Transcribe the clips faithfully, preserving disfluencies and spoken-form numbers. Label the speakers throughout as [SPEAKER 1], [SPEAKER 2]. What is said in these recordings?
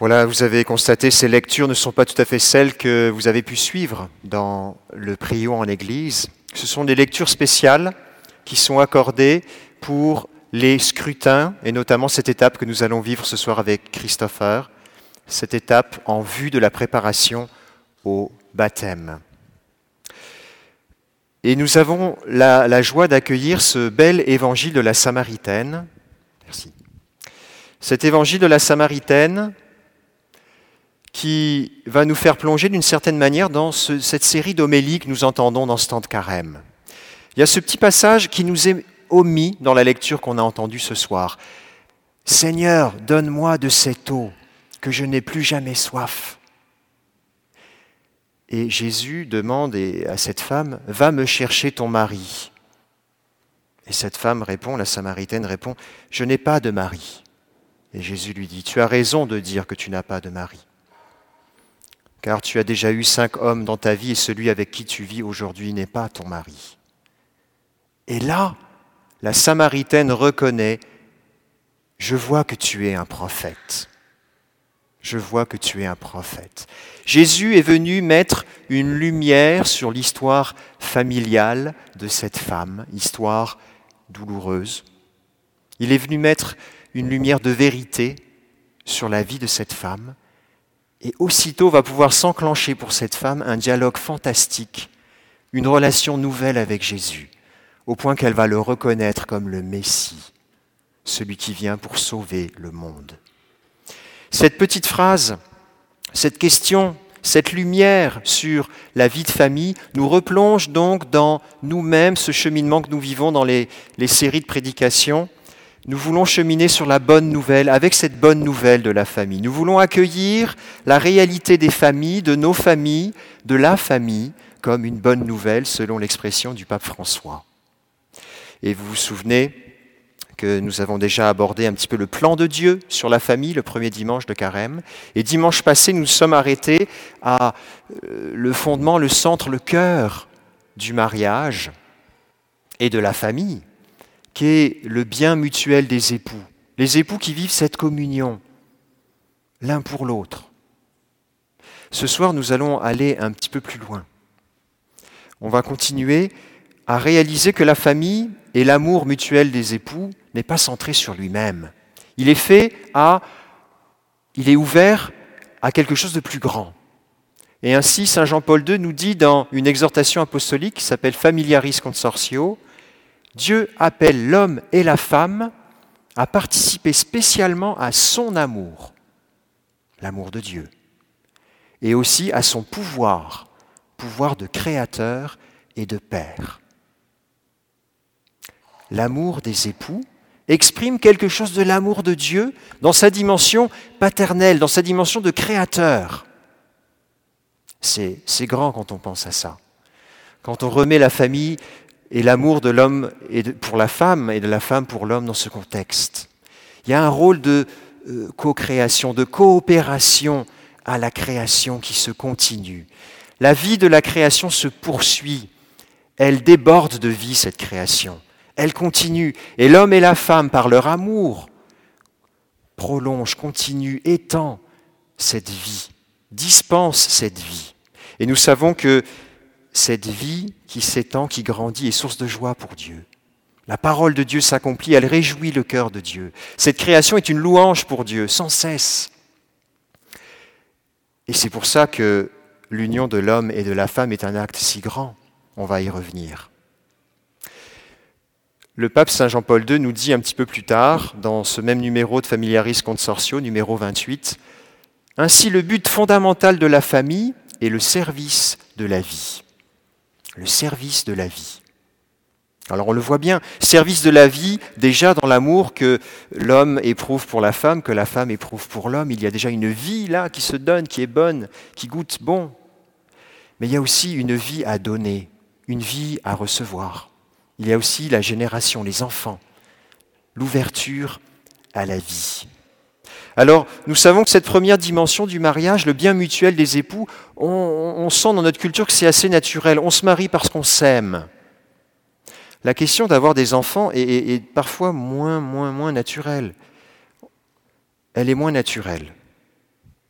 [SPEAKER 1] Voilà, vous avez constaté, ces lectures ne sont pas tout à fait celles que vous avez pu suivre dans le Prions en Église. Ce sont des lectures spéciales qui sont accordées pour les scrutins, et notamment cette étape que nous allons vivre ce soir avec Christopher, cette étape en vue de la préparation au baptême. Et nous avons la, la joie d'accueillir ce bel évangile de la Samaritaine. Merci. Cet évangile de la Samaritaine qui va nous faire plonger d'une certaine manière dans ce, cette série d'homélies que nous entendons dans ce temps de carême. Il y a ce petit passage qui nous est omis dans la lecture qu'on a entendue ce soir. « Seigneur, donne-moi de cette eau, que je n'ai plus jamais soif. » Et Jésus demande à cette femme, « Va me chercher ton mari. » Et cette femme répond, la Samaritaine répond, « Je n'ai pas de mari. » Et Jésus lui dit, « Tu as raison de dire que tu n'as pas de mari. Car tu as déjà eu cinq hommes dans ta vie et celui avec qui tu vis aujourd'hui n'est pas ton mari. » Et là, la Samaritaine reconnaît, « Je vois que tu es un prophète. Je vois que tu es un prophète. » Jésus est venu mettre une lumière sur l'histoire familiale de cette femme, histoire douloureuse. Il est venu mettre une lumière de vérité sur la vie de cette femme. Et aussitôt va pouvoir s'enclencher pour cette femme un dialogue fantastique, une relation nouvelle avec Jésus, au point qu'elle va le reconnaître comme le Messie, celui qui vient pour sauver le monde. Cette petite phrase, cette question, cette lumière sur la vie de famille nous replonge donc dans nous-mêmes, ce cheminement que nous vivons dans les, les séries de prédications. Nous voulons cheminer sur la bonne nouvelle, avec cette bonne nouvelle de la famille. Nous voulons accueillir la réalité des familles, de nos familles, de la famille, comme une bonne nouvelle, selon l'expression du pape François. Et vous vous souvenez que nous avons déjà abordé un petit peu le plan de Dieu sur la famille le premier dimanche de Carême. Et dimanche passé, nous nous sommes arrêtés à le fondement, le centre, le cœur du mariage et de la famille, qui est le bien mutuel des époux. Les époux qui vivent cette communion, l'un pour l'autre. Ce soir, nous allons aller un petit peu plus loin. On va continuer à réaliser que la famille et l'amour mutuel des époux n'est pas centré sur lui-même. Il est fait à, il est ouvert à quelque chose de plus grand. Et ainsi, saint Jean-Paul deux nous dit dans une exhortation apostolique qui s'appelle Familiaris Consortio, Dieu appelle l'homme et la femme à participer spécialement à son amour, l'amour de Dieu, et aussi à son pouvoir, pouvoir de créateur et de père. L'amour des époux exprime quelque chose de l'amour de Dieu dans sa dimension paternelle, dans sa dimension de créateur. C'est, c'est grand quand on pense à ça. Quand on remet la famille et l'amour de l'homme pour la femme et de la femme pour l'homme dans ce contexte. Il y a un rôle de euh, co-création, de coopération à la création qui se continue. La vie de la création se poursuit. Elle déborde de vie, cette création. Elle continue. Et l'homme et la femme, par leur amour, prolongent, continuent, étendent cette vie, dispensent cette vie. Et nous savons que cette vie qui s'étend, qui grandit, est source de joie pour Dieu. La parole de Dieu s'accomplit, elle réjouit le cœur de Dieu. Cette création est une louange pour Dieu, sans cesse. Et c'est pour ça que l'union de l'homme et de la femme est un acte si grand. On va y revenir. Le pape saint Jean-Paul deux nous dit un petit peu plus tard, dans ce même numéro de Familiaris Consortio, numéro vingt-huit, « Ainsi, le but fondamental de la famille est le service de la vie. » Le service de la vie. Alors on le voit bien, service de la vie, déjà dans l'amour que l'homme éprouve pour la femme, que la femme éprouve pour l'homme. Il y a déjà une vie là qui se donne, qui est bonne, qui goûte bon. Mais il y a aussi une vie à donner, une vie à recevoir. Il y a aussi la génération, les enfants, l'ouverture à la vie. Alors, nous savons que cette première dimension du mariage, le bien mutuel des époux, on, on sent dans notre culture que c'est assez naturel. On se marie parce qu'on s'aime. La question d'avoir des enfants est, est, est parfois moins, moins, moins naturelle. Elle est moins naturelle.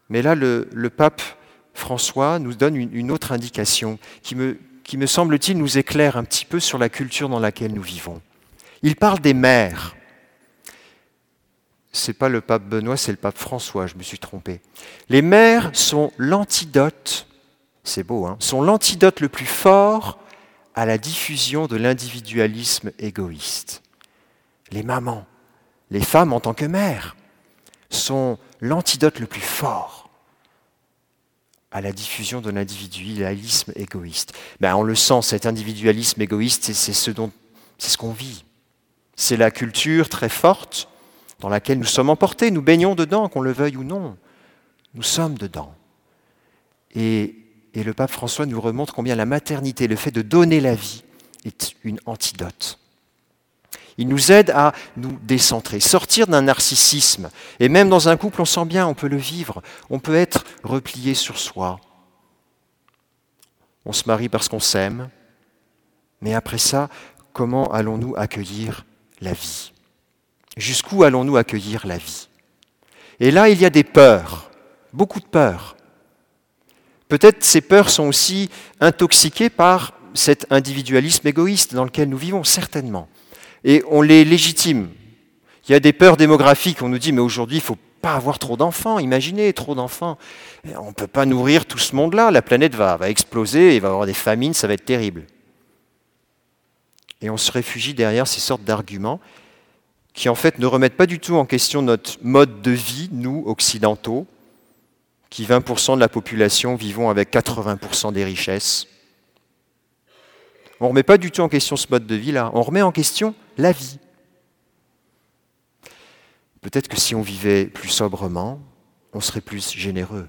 [SPEAKER 1] Mais là, le, le pape François nous donne une, une autre indication qui me, qui me semble-t-il nous éclaire un petit peu sur la culture dans laquelle nous vivons. Il parle des mères. Ce n'est pas le pape Benoît, c'est le pape François, je me suis trompé. Les mères sont l'antidote, c'est beau, hein, sont l'antidote le plus fort à la diffusion de l'individualisme égoïste. Les mamans, les femmes en tant que mères, sont l'antidote le plus fort à la diffusion de l'individualisme égoïste. Ben, on le sent, cet individualisme égoïste, c'est, c'est ce dont, c'est ce qu'on vit. C'est la culture très forte dans laquelle nous sommes emportés, nous baignons dedans, qu'on le veuille ou non. Nous sommes dedans. Et, et le pape François nous remontre combien la maternité, le fait de donner la vie, est une antidote. Il nous aide à nous décentrer, sortir d'un narcissisme. Et même dans un couple, on sent bien, on peut le vivre. On peut être replié sur soi. On se marie parce qu'on s'aime. Mais après ça, comment allons-nous accueillir la vie ? Jusqu'où allons-nous accueillir la vie ? Et là, il y a des peurs, beaucoup de peurs. Peut-être ces peurs sont aussi intoxiquées par cet individualisme égoïste dans lequel nous vivons, certainement. Et on les légitime. Il y a des peurs démographiques, on nous dit, mais aujourd'hui, il ne faut pas avoir trop d'enfants, imaginez, trop d'enfants. On ne peut pas nourrir tout ce monde-là, la planète va, va exploser, il va y avoir des famines, ça va être terrible. Et on se réfugie derrière ces sortes d'arguments qui en fait ne remettent pas du tout en question notre mode de vie, nous, occidentaux, qui vingt pour cent de la population vivons avec quatre-vingts pour cent des richesses. On ne remet pas du tout en question ce mode de vie-là, on remet en question la vie. Peut-être que si on vivait plus sobrement, on serait plus généreux.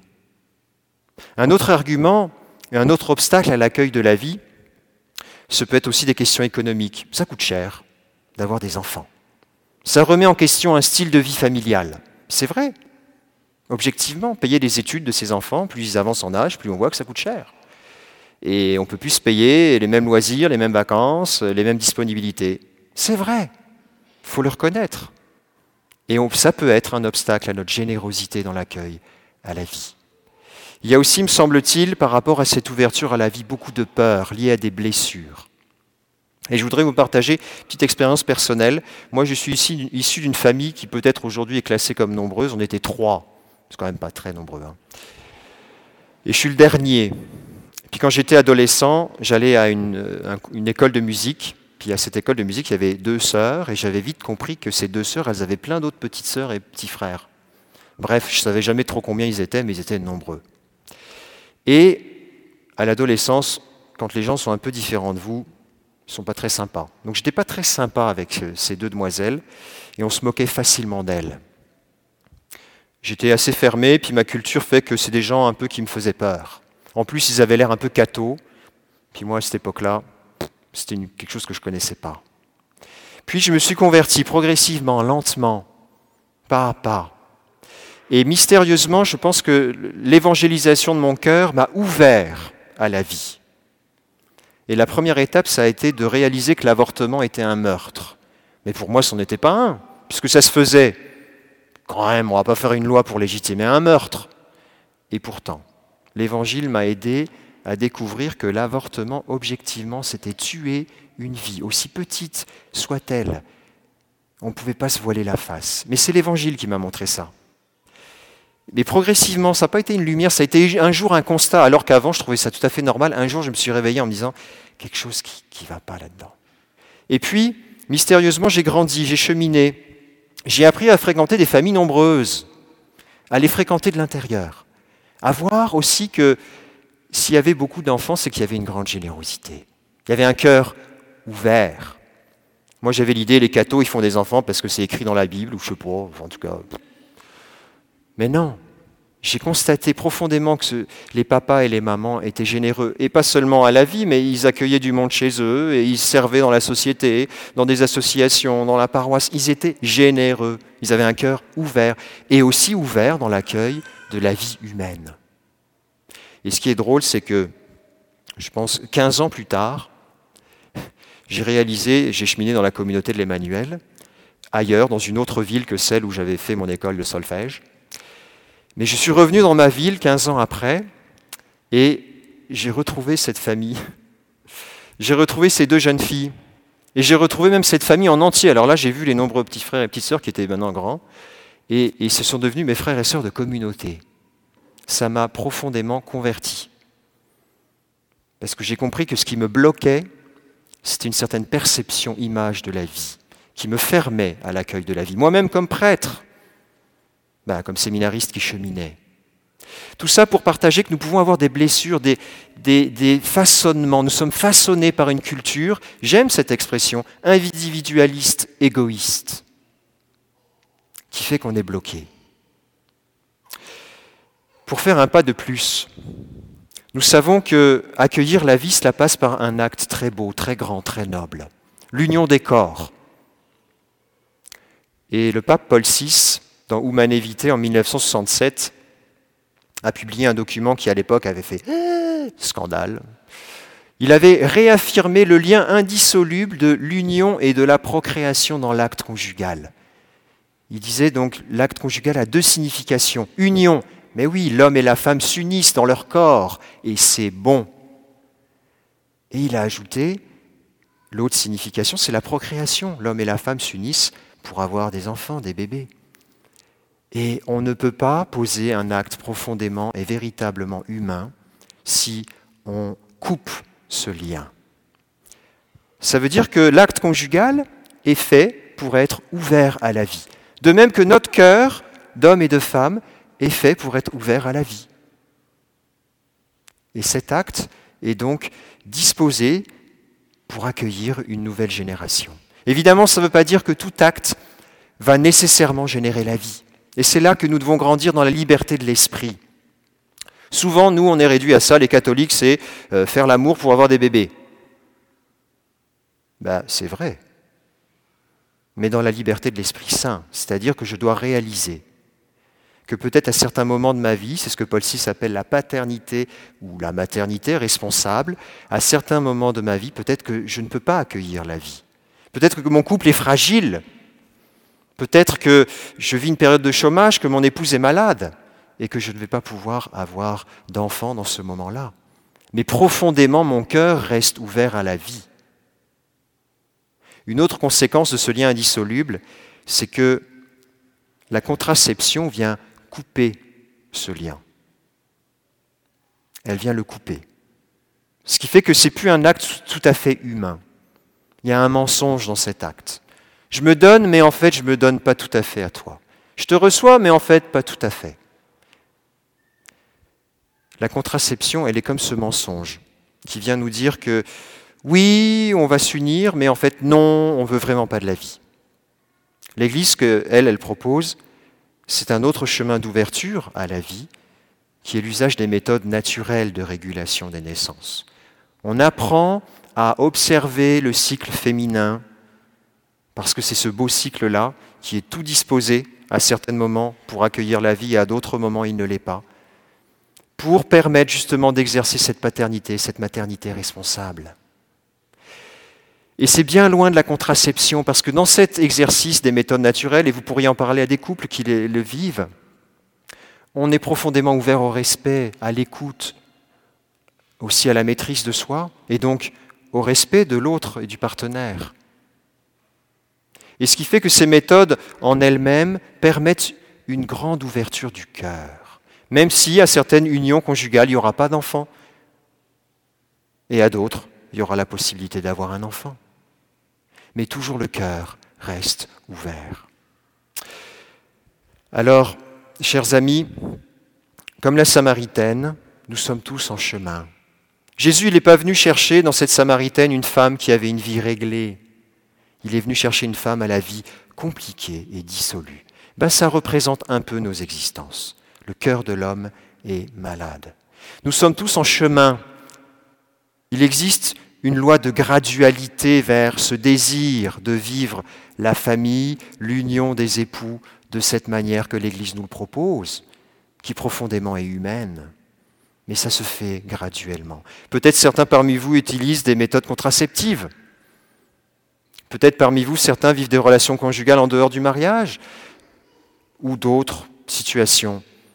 [SPEAKER 1] Un autre argument, un autre obstacle à l'accueil de la vie, ce peut être aussi des questions économiques. Ça coûte cher d'avoir des enfants. Ça remet en question un style de vie familial. C'est vrai. Objectivement, payer les études de ses enfants, plus ils avancent en âge, plus on voit que ça coûte cher. Et on ne peut plus se payer les mêmes loisirs, les mêmes vacances, les mêmes disponibilités. C'est vrai, il faut le reconnaître. Et on, ça peut être un obstacle à notre générosité dans l'accueil à la vie. Il y a aussi, me semble-t-il, par rapport à cette ouverture à la vie, beaucoup de peurs liées à des blessures. Et je voudrais vous partager une petite expérience personnelle. Moi, je suis ici, issu d'une famille qui peut-être aujourd'hui est classée comme nombreuse. On était trois, c'est quand même pas très nombreux. Hein. Et je suis le dernier. Puis quand j'étais adolescent, j'allais à une, une école de musique. Puis à cette école de musique, il y avait deux sœurs. Et j'avais vite compris que ces deux sœurs, elles avaient plein d'autres petites sœurs et petits frères. Bref, je ne savais jamais trop combien ils étaient, mais ils étaient nombreux. Et à l'adolescence, quand les gens sont un peu différents de vous, ils ne sont pas très sympas. Donc je n'étais pas très sympa avec ces deux demoiselles. Et on se moquait facilement d'elles. J'étais assez fermé, puis ma culture fait que c'est des gens un peu qui me faisaient peur. En plus, ils avaient l'air un peu cathos. Puis moi, à cette époque-là, c'était une, quelque chose que je ne connaissais pas. Puis je me suis converti progressivement, lentement, pas à pas. Et mystérieusement, je pense que l'évangélisation de mon cœur m'a ouvert à la vie. Et la première étape, ça a été de réaliser que l'avortement était un meurtre. Mais pour moi, ce n'en était pas un, puisque ça se faisait. Quand même, on ne va pas faire une loi pour légitimer un meurtre. Et pourtant, l'Évangile m'a aidé à découvrir que l'avortement, objectivement, c'était tuer une vie, aussi petite soit-elle. On ne pouvait pas se voiler la face. Mais c'est l'Évangile qui m'a montré ça. Mais progressivement, ça n'a pas été une lumière, ça a été un jour un constat, alors qu'avant, je trouvais ça tout à fait normal. Un jour, je me suis réveillé en me disant, quelque chose qui ne va pas là-dedans. Et puis, mystérieusement, j'ai grandi, j'ai cheminé. J'ai appris à fréquenter des familles nombreuses, à les fréquenter de l'intérieur, à voir aussi que s'il y avait beaucoup d'enfants, c'est qu'il y avait une grande générosité. Il y avait un cœur ouvert. Moi, j'avais l'idée, les cathos, ils font des enfants parce que c'est écrit dans la Bible, ou je ne sais pas, enfin, en tout cas. Mais non, j'ai constaté profondément que ce, les papas et les mamans étaient généreux, et pas seulement à la vie, mais ils accueillaient du monde chez eux, et ils servaient dans la société, dans des associations, dans la paroisse. Ils étaient généreux, ils avaient un cœur ouvert, et aussi ouvert dans l'accueil de la vie humaine. Et ce qui est drôle, c'est que, je pense, quinze ans plus tard, j'ai réalisé, j'ai cheminé dans la communauté de l'Emmanuel, ailleurs, dans une autre ville que celle où j'avais fait mon école de solfège. Mais je suis revenu dans ma ville quinze ans après et j'ai retrouvé cette famille. J'ai retrouvé ces deux jeunes filles. Et j'ai retrouvé même cette famille en entier. Alors là, j'ai vu les nombreux petits frères et petites sœurs qui étaient maintenant grands. Et ils se sont devenus mes frères et sœurs de communauté. Ça m'a profondément converti. Parce que j'ai compris que ce qui me bloquait, c'était une certaine perception, image de la vie, qui me fermait à l'accueil de la vie. Moi-même comme prêtre, ben, comme séminariste qui cheminait. Tout ça pour partager que nous pouvons avoir des blessures, des, des, des façonnements. Nous sommes façonnés par une culture, j'aime cette expression, individualiste, égoïste, qui fait qu'on est bloqué. Pour faire un pas de plus, nous savons que accueillir la vie, cela passe par un acte très beau, très grand, très noble. L'union des corps. Et le pape Paul six, dans Humanae Vitae en mille neuf cent soixante-sept, a publié un document qui à l'époque avait fait scandale. Il avait réaffirmé le lien indissoluble de l'union et de la procréation dans l'acte conjugal. Il disait donc l'acte conjugal a deux significations. Union, mais oui, l'homme et la femme s'unissent dans leur corps et c'est bon. Et il a ajouté, l'autre signification, c'est la procréation. L'homme et la femme s'unissent pour avoir des enfants, des bébés. Et on ne peut pas poser un acte profondément et véritablement humain si on coupe ce lien. Ça veut dire que l'acte conjugal est fait pour être ouvert à la vie. De même que notre cœur, d'homme et de femme, est fait pour être ouvert à la vie. Et cet acte est donc disposé pour accueillir une nouvelle génération. Évidemment, ça ne veut pas dire que tout acte va nécessairement générer la vie. Et c'est là que nous devons grandir dans la liberté de l'esprit. Souvent, nous, on est réduits à ça, les catholiques, c'est euh, faire l'amour pour avoir des bébés. Ben, c'est vrai. Mais dans la liberté de l'Esprit Saint, c'est-à-dire que je dois réaliser que peut-être à certains moments de ma vie, c'est ce que Paul six appelle la paternité ou la maternité responsable, à certains moments de ma vie, peut-être que je ne peux pas accueillir la vie. Peut-être que mon couple est fragile. Peut-être que je vis une période de chômage, que mon épouse est malade et que je ne vais pas pouvoir avoir d'enfants dans ce moment-là. Mais profondément, mon cœur reste ouvert à la vie. Une autre conséquence de ce lien indissoluble, c'est que la contraception vient couper ce lien. Elle vient le couper. Ce qui fait que ce n'est plus un acte tout à fait humain. Il y a un mensonge dans cet acte. Je me donne, mais en fait, je ne me donne pas tout à fait à toi. Je te reçois, mais en fait, pas tout à fait. La contraception, elle est comme ce mensonge qui vient nous dire que oui, on va s'unir, mais en fait, non, on ne veut vraiment pas de la vie. L'Église, qu'elle, elle propose, c'est un autre chemin d'ouverture à la vie, qui est l'usage des méthodes naturelles de régulation des naissances. On apprend à observer le cycle féminin, parce que c'est ce beau cycle-là qui est tout disposé à certains moments pour accueillir la vie et à d'autres moments il ne l'est pas, pour permettre justement d'exercer cette paternité, cette maternité responsable. Et c'est bien loin de la contraception, parce que dans cet exercice des méthodes naturelles, et vous pourriez en parler à des couples qui le vivent, on est profondément ouvert au respect, à l'écoute, aussi à la maîtrise de soi, et donc au respect de l'autre et du partenaire. Et ce qui fait que ces méthodes en elles-mêmes permettent une grande ouverture du cœur, même si à certaines unions conjugales, il n'y aura pas d'enfant, et à d'autres, il y aura la possibilité d'avoir un enfant. Mais toujours le cœur reste ouvert. Alors, chers amis, comme la Samaritaine, nous sommes tous en chemin. Jésus, il n'est pas venu chercher dans cette Samaritaine une femme qui avait une vie réglée. Il est venu chercher une femme à la vie compliquée et dissolue. Ben, ça représente un peu nos existences. Le cœur de l'homme est malade. Nous sommes tous en chemin. Il existe une loi de gradualité vers ce désir de vivre la famille, l'union des époux de cette manière que l'Église nous le propose, qui profondément est humaine. Mais ça se fait graduellement. Peut-être certains parmi vous utilisent des méthodes contraceptives. Peut-être parmi vous, certains vivent des relations conjugales en dehors du mariage ou d'autres situations.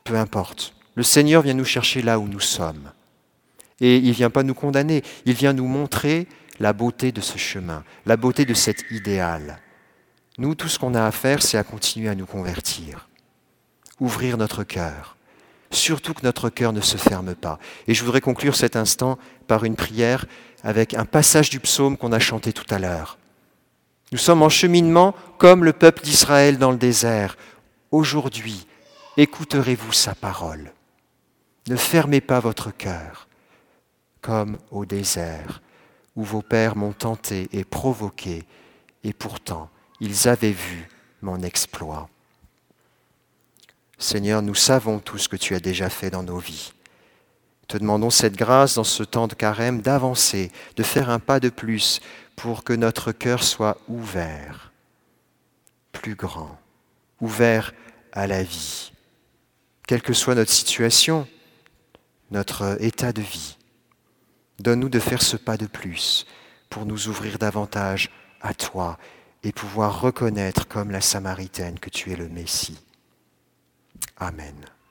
[SPEAKER 1] peu importe. Le Seigneur vient nous chercher là où nous sommes. Et il ne vient pas nous condamner, il vient nous montrer la beauté de ce chemin, la beauté de cet idéal. Nous, tout ce qu'on a à faire, c'est à continuer à nous convertir, ouvrir notre cœur, surtout que notre cœur ne se ferme pas. Et je voudrais conclure cet instant par une prière avec un passage du psaume qu'on a chanté tout à l'heure. Nous sommes en cheminement comme le peuple d'Israël dans le désert. Aujourd'hui, écouterez-vous sa parole. Ne fermez pas votre cœur, comme au désert, où vos pères m'ont tenté et provoqué, et pourtant ils avaient vu mon exploit. Seigneur, nous savons tout ce que tu as déjà fait dans nos vies. Te demandons cette grâce dans ce temps de carême d'avancer, de faire un pas de plus pour que notre cœur soit ouvert, plus grand, ouvert à la vie. Quelle que soit notre situation, notre état de vie, donne-nous de faire ce pas de plus pour nous ouvrir davantage à toi et pouvoir reconnaître comme la Samaritaine que tu es le Messie. Amen.